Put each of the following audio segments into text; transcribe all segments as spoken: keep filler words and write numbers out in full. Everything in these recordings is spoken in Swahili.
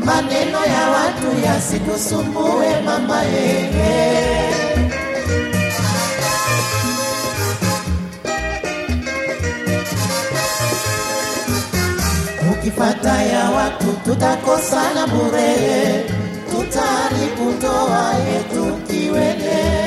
maneno ya watu yasikusumbue mama yeye. Ukifata ya watu tutakosana bure, tutaharibu ndoa yetu kiwele.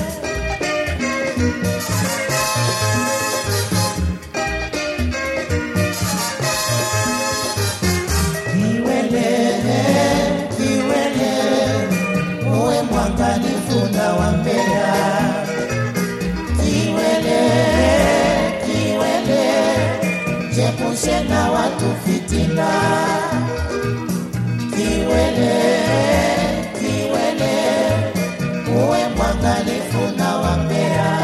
Funda wa Mbeya, kiwele, kiwele, jepushe na watu fitina. Kiwele, kiwele, uwe mwangalifu na wa Mbeya.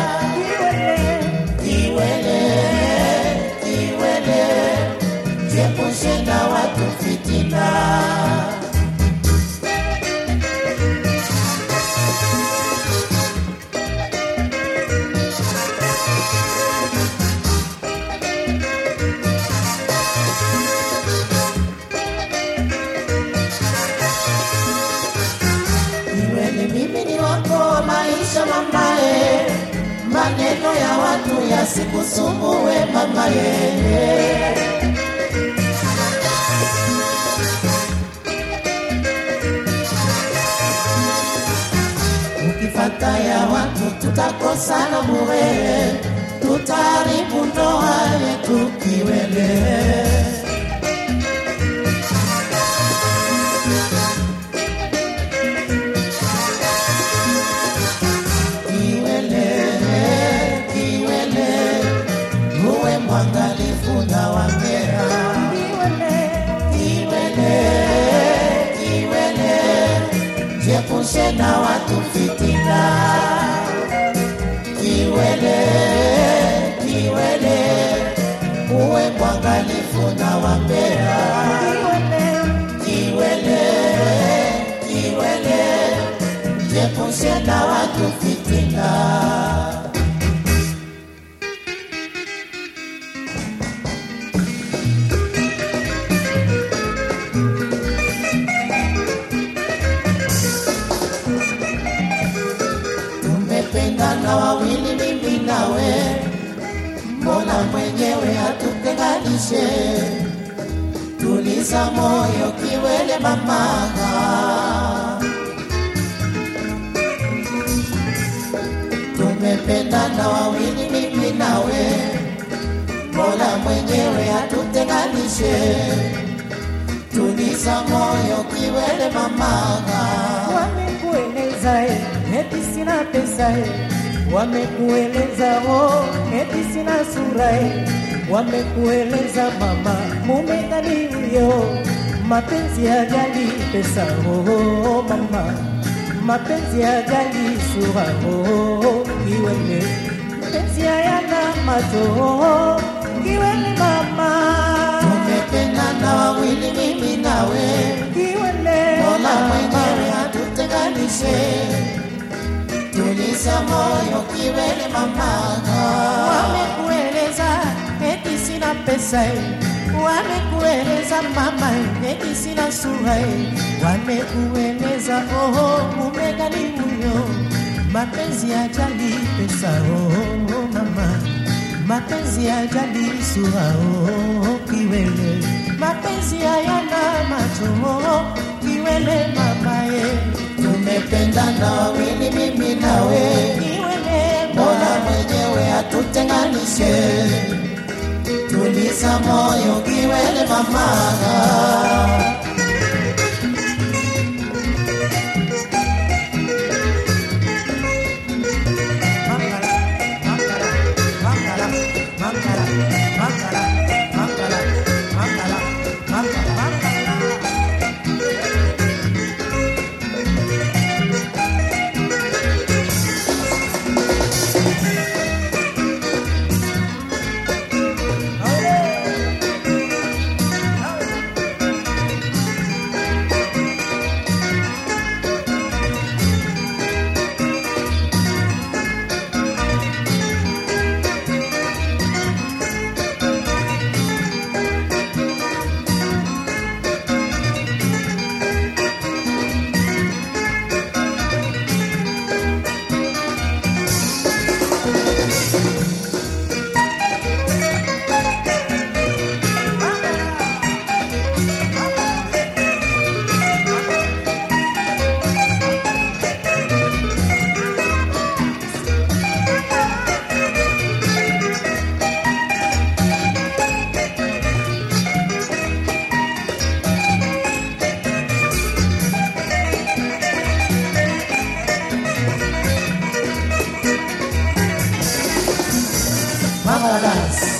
Kiwele, kiwele, jepushe na watu fitina. Mamae, maneno ya watu yasikusumbue mamae. Ukifata ya watu tutakosana bure, tutaharibu ndoa yetu kiwele. Mwangalifu na wa Mbeya. Kiwele, kiwele, jepushe na watu fitina. Kiwele, kiwele, uwe mwangalifu na wa Mbeya. Kiwele, kiwele, jepushe na watu fitina. Na wawili mimi nawe, mbona mwenyewe hatutenganishe? Tuliza moyo kiwele mamaga. Tumependana wawili mimi nawe, mbona mwenyewe hatutenganishe? Tuliza moyo kiwele mamaga. Wamekueleza eti sina pesa, wamekueleza oh eti sina sura, wamekueleza mama mume gani huyo? Mapenzi hajali pesa oh mama, mapenzi hajali sura oh kiwele, mapenzi hayana macho oh kiwele mama. Tumependana wawili mimi nawe, kiwele mbona mwenyewe hatutenganishe? Tuliza moyo kiwele mamaga. Wamekueleza eti sina pesa, wamekueleza mama eti sina sura, wamekueleza oh mume gani huyo? Mapenzi hajali pesa oh mama, mapenzi hajali sura oh kiwele, mapenzi hayana macho oh kiwele mama ye. Tumependana wawili mimi nawe, mbona mwenyewe hatutenganishe? Tuliza moyo kiwele mamaga. balance.